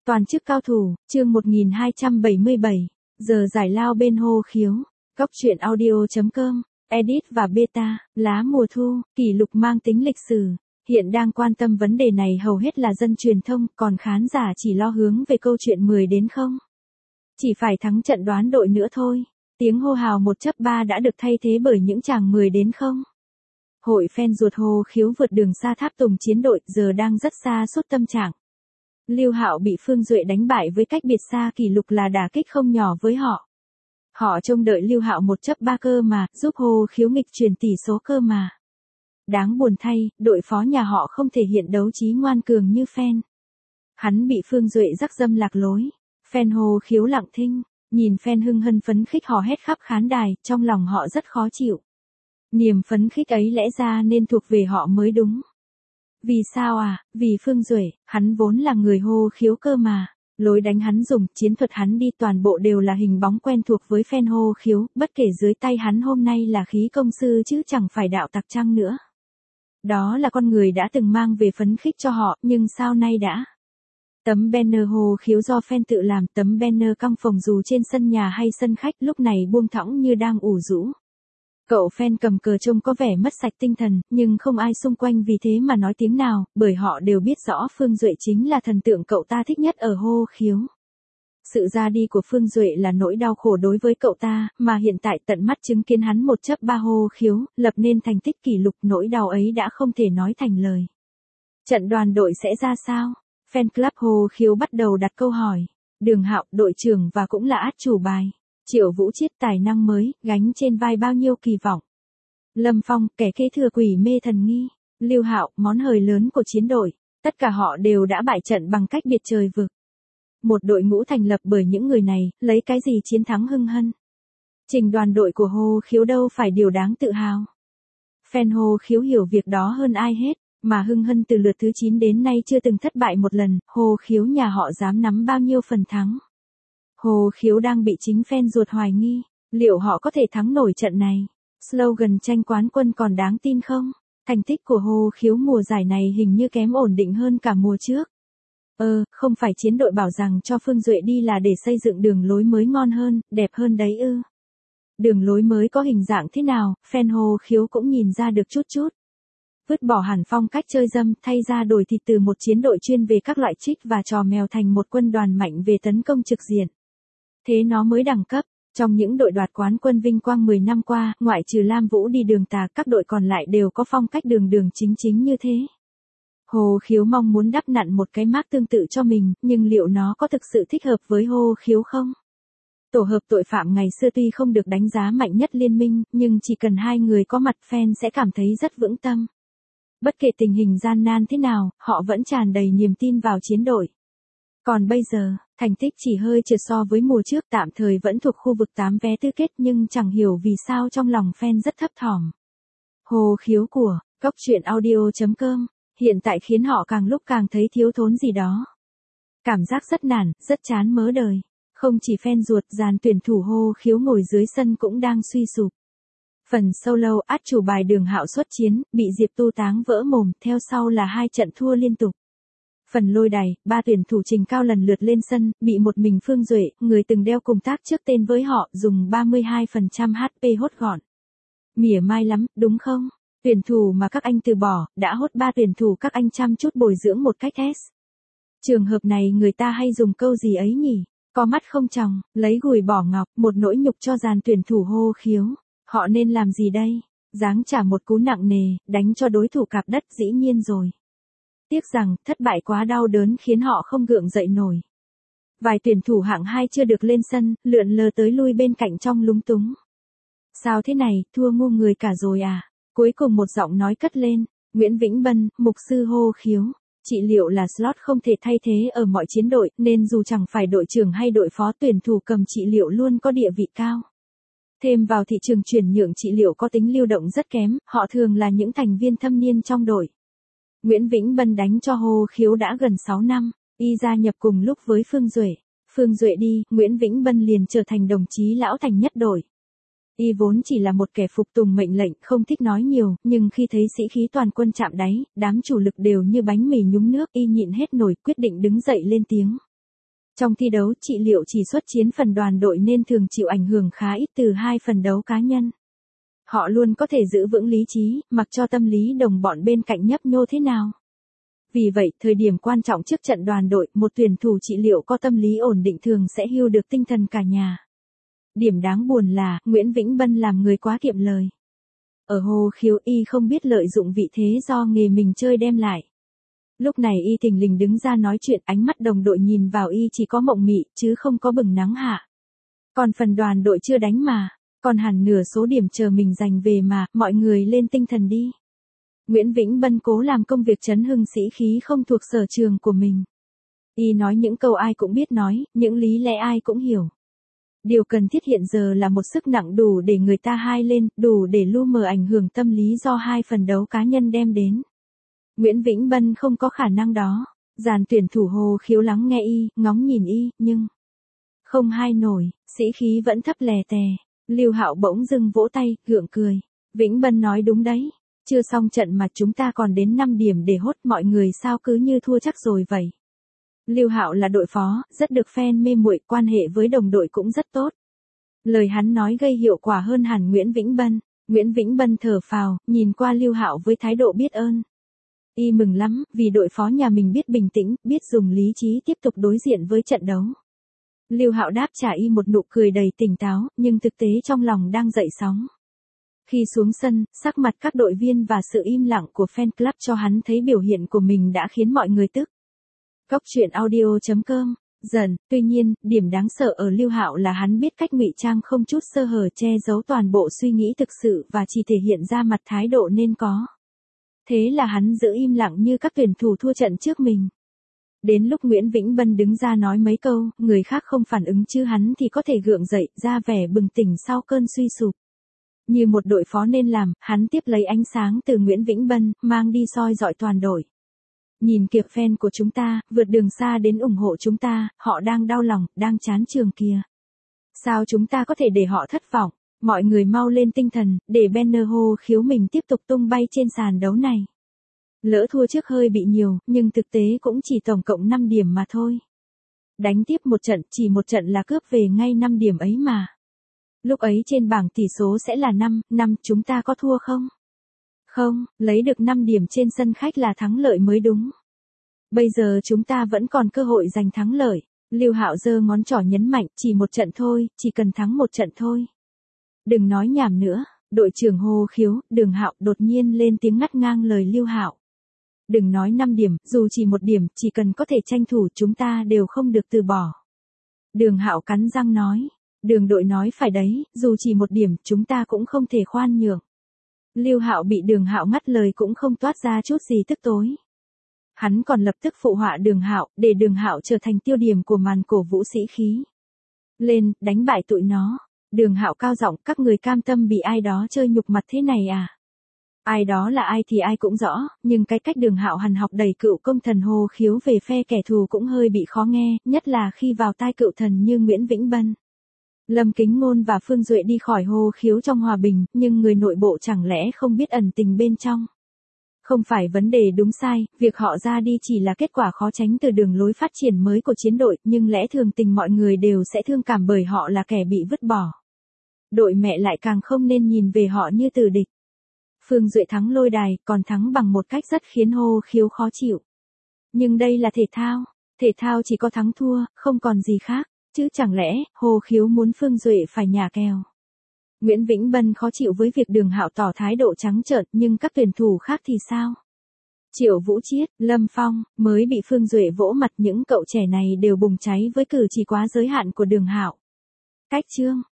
Toàn chức cao thủ, chương 1277, giờ giải lao bên Hô Khiếu, góc truyện audio.com, edit và beta, lá mùa thu, kỷ lục mang tính lịch sử. Hiện đang quan tâm vấn đề này hầu hết là dân truyền thông, còn khán giả chỉ lo hướng về câu chuyện 10 đến 0. Chỉ phải thắng trận đoán đội nữa thôi. Tiếng hô hào 1-3 đã được thay thế bởi những chàng 10 đến 0. Hội fan ruột Hô Khiếu vượt đường xa tháp tùng chiến đội giờ đang rất xa suốt tâm trạng. Lưu Hạo bị Phương Duệ đánh bại với cách biệt xa kỷ lục là đả kích không nhỏ với họ. Họ trông đợi Lưu Hạo 1-3 cơ mà, giúp Hô Khiếu nghịch chuyển tỷ số cơ mà. Đáng buồn thay, đội phó nhà họ không thể hiện đấu trí ngoan cường như fan. Hắn bị Phương Duệ rắc râm lạc lối. Fan Hô Khiếu lặng thinh, nhìn fan hưng hân phấn khích hò hét khắp khán đài, trong lòng họ rất khó chịu. Niềm phấn khích ấy lẽ ra nên thuộc về họ mới đúng. Vì sao à? Vì Phương Duệ, hắn vốn là người Hô Khiếu cơ mà. Lối đánh hắn dùng, chiến thuật hắn đi toàn bộ đều là hình bóng quen thuộc với fan Hô Khiếu, bất kể dưới tay hắn hôm nay là khí công sư chứ chẳng phải đạo tặc chăng nữa. Đó là con người đã từng mang về phấn khích cho họ, nhưng sao nay đã? Tấm banner Hô Khiếu do fan tự làm, tấm banner căng phồng dù trên sân nhà hay sân khách lúc này buông thõng như đang ủ rũ. Cậu fan cầm cờ trông có vẻ mất sạch tinh thần, nhưng không ai xung quanh vì thế mà nói tiếng nào, bởi họ đều biết rõ Phương Duệ chính là thần tượng cậu ta thích nhất ở Hô Khiếu. Sự ra đi của Phương Duệ là nỗi đau khổ đối với cậu ta, mà hiện tại tận mắt chứng kiến hắn 1-3 Hô Khiếu, lập nên thành tích kỷ lục, nỗi đau ấy đã không thể nói thành lời. Trận đoàn đội sẽ ra sao? Fan club Hô Khiếu bắt đầu đặt câu hỏi. Đường Hạo, đội trưởng và cũng là át chủ bài. Triệu Vũ Chiết, tài năng mới, gánh trên vai bao nhiêu kỳ vọng. Lâm Phong, kẻ kế thừa quỷ mê thần nghi. Lưu Hạo, món hời lớn của chiến đội. Tất cả họ đều đã bại trận bằng cách biệt trời vực. Một đội ngũ thành lập bởi những người này, lấy cái gì chiến thắng hưng hân. Trình đoàn đội của Hô Khiếu đâu phải điều đáng tự hào. Fan Hô Khiếu hiểu việc đó hơn ai hết, mà hưng hân từ lượt thứ 9 đến nay chưa từng thất bại một lần, Hô Khiếu nhà họ dám nắm bao nhiêu phần thắng. Hô Khiếu đang bị chính fan ruột hoài nghi, liệu họ có thể thắng nổi trận này? Slogan tranh quán quân còn đáng tin không? Thành tích của Hô Khiếu mùa giải này hình như kém ổn định hơn cả mùa trước. Không phải chiến đội bảo rằng cho Phương Duệ đi là để xây dựng đường lối mới ngon hơn, đẹp hơn đấy ư? Đường lối mới có hình dạng thế nào, fan Hô Khiếu cũng nhìn ra được chút chút. Vứt bỏ hẳn phong cách chơi dâm, thay ra đổi thịt từ một chiến đội chuyên về các loại trích và trò mèo thành một quân đoàn mạnh về tấn công trực diện. Thế nó mới đẳng cấp. Trong những đội đoạt quán quân vinh quang 10 năm qua, ngoại trừ Lam Vũ đi đường tà, các đội còn lại đều có phong cách đường chính chính như thế. Hô Khiếu mong muốn đắp nặn một cái mác tương tự cho mình, nhưng liệu nó có thực sự thích hợp với Hô Khiếu không? Tổ hợp tội phạm ngày xưa tuy không được đánh giá mạnh nhất liên minh, nhưng chỉ cần hai người có mặt fan sẽ cảm thấy rất vững tâm. Bất kể tình hình gian nan thế nào, họ vẫn tràn đầy niềm tin vào chiến đội. Còn bây giờ, thành tích chỉ hơi trượt so với mùa trước, tạm thời vẫn thuộc khu vực 8 vé tứ kết, nhưng chẳng hiểu vì sao trong lòng fan rất thấp thỏm. Hô Khiếu của góc truyện audio.com hiện tại khiến họ càng lúc càng thấy thiếu thốn gì đó. Cảm giác rất nản, rất chán mớ đời. Không chỉ fan ruột, dàn tuyển thủ Hô Khiếu ngồi dưới sân cũng đang suy sụp. Phần solo, át chủ bài Đường Hạo xuất chiến, bị Diệp Tu táng vỡ mồm, theo sau là 2 trận thua liên tục. Phần lôi đài, 3 tuyển thủ trình cao lần lượt lên sân, bị một mình Phương Duệ, người từng đeo cùng tác trước tên với họ, dùng 32% HP hốt gọn. Mỉa mai lắm, đúng không? Tuyển thủ mà các anh từ bỏ, đã hốt 3 tuyển thủ các anh chăm chút bồi dưỡng một cách S. Trường hợp này người ta hay dùng câu gì ấy nhỉ? Có mắt không tròng, lấy gùi bỏ ngọc, một nỗi nhục cho dàn tuyển thủ Hô Khiếu. Họ nên làm gì đây? Giáng trả một cú nặng nề, đánh cho đối thủ cạp đất dĩ nhiên rồi. Tiếc rằng, thất bại quá đau đớn khiến họ không gượng dậy nổi. Vài tuyển thủ hạng 2 chưa được lên sân, lượn lờ tới lui bên cạnh trong lúng túng. Sao thế này, thua ngu người cả rồi à? Cuối cùng một giọng nói cất lên, Nguyễn Vĩnh Bân, mục sư Hô Khiếu. Trị liệu là slot không thể thay thế ở mọi chiến đội, nên dù chẳng phải đội trưởng hay đội phó, tuyển thủ cầm trị liệu luôn có địa vị cao. Thêm vào thị trường chuyển nhượng trị liệu có tính lưu động rất kém, họ thường là những thành viên thâm niên trong đội. Nguyễn Vĩnh Bân đánh cho Hô Khiếu đã gần 6 năm, y gia nhập cùng lúc với Phương Duệ. Phương Duệ đi, Nguyễn Vĩnh Bân liền trở thành đồng chí lão thành nhất đội. Y vốn chỉ là một kẻ phục tùng mệnh lệnh, không thích nói nhiều, nhưng khi thấy sĩ khí toàn quân chạm đáy, đám chủ lực đều như bánh mì nhúng nước, y nhịn hết nổi, quyết định đứng dậy lên tiếng. Trong thi đấu trị liệu chỉ xuất chiến phần đoàn đội nên thường chịu ảnh hưởng khá ít từ hai phần đấu cá nhân. Họ luôn có thể giữ vững lý trí, mặc cho tâm lý đồng bọn bên cạnh nhấp nhô thế nào. Vì vậy, thời điểm quan trọng trước trận đoàn đội, một tuyển thủ trị liệu có tâm lý ổn định thường sẽ hưu được tinh thần cả nhà. Điểm đáng buồn là, Nguyễn Vĩnh Bân làm người quá kiệm lời. Ở Hồ Khiếu y không biết lợi dụng vị thế do nghề mình chơi đem lại. Lúc này y thình lình đứng ra nói chuyện, ánh mắt đồng đội nhìn vào y chỉ có mộng mị, chứ không có bừng nắng hạ. Còn phần đoàn đội chưa đánh mà, còn hẳn nửa số điểm chờ mình giành về mà, mọi người lên tinh thần đi. Nguyễn Vĩnh Bân cố làm công việc trấn hưng sĩ khí không thuộc sở trường của mình. Y nói những câu ai cũng biết nói, những lý lẽ ai cũng hiểu. Điều cần thiết hiện giờ là một sức nặng đủ để người ta hai lên, đủ để lu mờ ảnh hưởng tâm lý do hai phần đấu cá nhân đem đến. Nguyễn Vĩnh Bân không có khả năng đó. Dàn tuyển thủ Hồ Khiếu lắng nghe y, ngóng nhìn y, nhưng không hai nổi, sĩ khí vẫn thấp lè tè. Lưu Hạo bỗng dưng vỗ tay, gượng cười. Vĩnh Bân nói đúng đấy. Chưa xong trận mà chúng ta còn đến 5 điểm để hốt, mọi người sao cứ như thua chắc rồi vậy. Lưu Hạo là đội phó, rất được fan mê muội, quan hệ với đồng đội cũng rất tốt. Lời hắn nói gây hiệu quả hơn hẳn Nguyễn Vĩnh Bân. Nguyễn Vĩnh Bân thở phào, nhìn qua Lưu Hạo với thái độ biết ơn. Y mừng lắm, vì đội phó nhà mình biết bình tĩnh, biết dùng lý trí tiếp tục đối diện với trận đấu. Lưu Hạo đáp trả y một nụ cười đầy tỉnh táo, nhưng thực tế trong lòng đang dậy sóng. Khi xuống sân, sắc mặt các đội viên và sự im lặng của fan club cho hắn thấy biểu hiện của mình đã khiến mọi người tức. Góc truyện audio.com Dần, tuy nhiên, điểm đáng sợ ở Lưu Hạo là hắn biết cách ngụy trang không chút sơ hở, che giấu toàn bộ suy nghĩ thực sự và chỉ thể hiện ra mặt thái độ nên có. Thế là hắn giữ im lặng như các tuyển thủ thua trận trước mình. Đến lúc Nguyễn Vĩnh Bân đứng ra nói mấy câu, người khác không phản ứng chứ hắn thì có thể gượng dậy, ra vẻ bừng tỉnh sau cơn suy sụp. Như một đội phó nên làm, hắn tiếp lấy ánh sáng từ Nguyễn Vĩnh Bân, mang đi soi dọi toàn đội. Nhìn kìa fan của chúng ta, vượt đường xa đến ủng hộ chúng ta, họ đang đau lòng, đang chán trường kìa. Sao chúng ta có thể để họ thất vọng? Mọi người mau lên tinh thần, để banner Hồ Khiếu mình tiếp tục tung bay trên sàn đấu này. Lỡ thua trước hơi bị nhiều, nhưng thực tế cũng chỉ tổng cộng 5 điểm mà thôi. Đánh tiếp một trận, chỉ một trận là cướp về ngay 5 điểm ấy mà. Lúc ấy trên bảng tỷ số sẽ là 5, chúng ta có thua không? Không, lấy được 5 điểm trên sân khách là thắng lợi mới đúng. Bây giờ chúng ta vẫn còn cơ hội giành thắng lợi. Lưu Hạo giơ ngón trỏ nhấn mạnh, chỉ một trận thôi, chỉ cần thắng một trận thôi. Đừng nói nhảm nữa, đội trưởng Hồ Khiếu, Đường Hạo đột nhiên lên tiếng ngắt ngang lời Lưu Hạo. Đừng nói 5 điểm, dù chỉ một điểm, chỉ cần có thể tranh thủ chúng ta đều không được từ bỏ. Đường Hạo cắn răng nói. Đường đội nói phải đấy, dù chỉ một điểm, chúng ta cũng không thể khoan nhượng. Lưu Hạo bị Đường Hạo ngắt lời cũng không toát ra chút gì tức tối. Hắn còn lập tức phụ họa Đường Hạo, để Đường Hạo trở thành tiêu điểm của màn cổ vũ sĩ khí. Lên, đánh bại tụi nó. Đường Hạo cao giọng, các người cam tâm bị ai đó chơi nhục mặt thế này à? Ai đó là ai thì ai cũng rõ, nhưng cái cách Đường Hạo hằn học đẩy cựu công thần Hồ Khiếu về phe kẻ thù cũng hơi bị khó nghe, nhất là khi vào tai cựu thần như Nguyễn Vĩnh Bân. Lâm Kính Ngôn và Phương Duệ đi khỏi Hồ Khiếu trong hòa bình, nhưng người nội bộ chẳng lẽ không biết ẩn tình bên trong. Không phải vấn đề đúng sai, việc họ ra đi chỉ là kết quả khó tránh từ đường lối phát triển mới của chiến đội, nhưng lẽ thường tình mọi người đều sẽ thương cảm bởi họ là kẻ bị vứt bỏ. Đội mẹ lại càng không nên nhìn về họ như từ địch. Phương Duệ thắng lôi đài, còn thắng bằng một cách rất khiến Hồ Khiếu khó chịu. Nhưng đây là thể thao chỉ có thắng thua, không còn gì khác. Chứ chẳng lẽ, Hồ Khiếu muốn Phương Duệ phải nhả kèo. Nguyễn Vĩnh Bân khó chịu với việc Đường Hạo tỏ thái độ trắng trợn, nhưng các tuyển thủ khác thì sao? Triệu Vũ Chiết, Lâm Phong, mới bị Phương Duệ vỗ mặt, những cậu trẻ này đều bùng cháy với cử chỉ quá giới hạn của Đường Hạo. Cách chương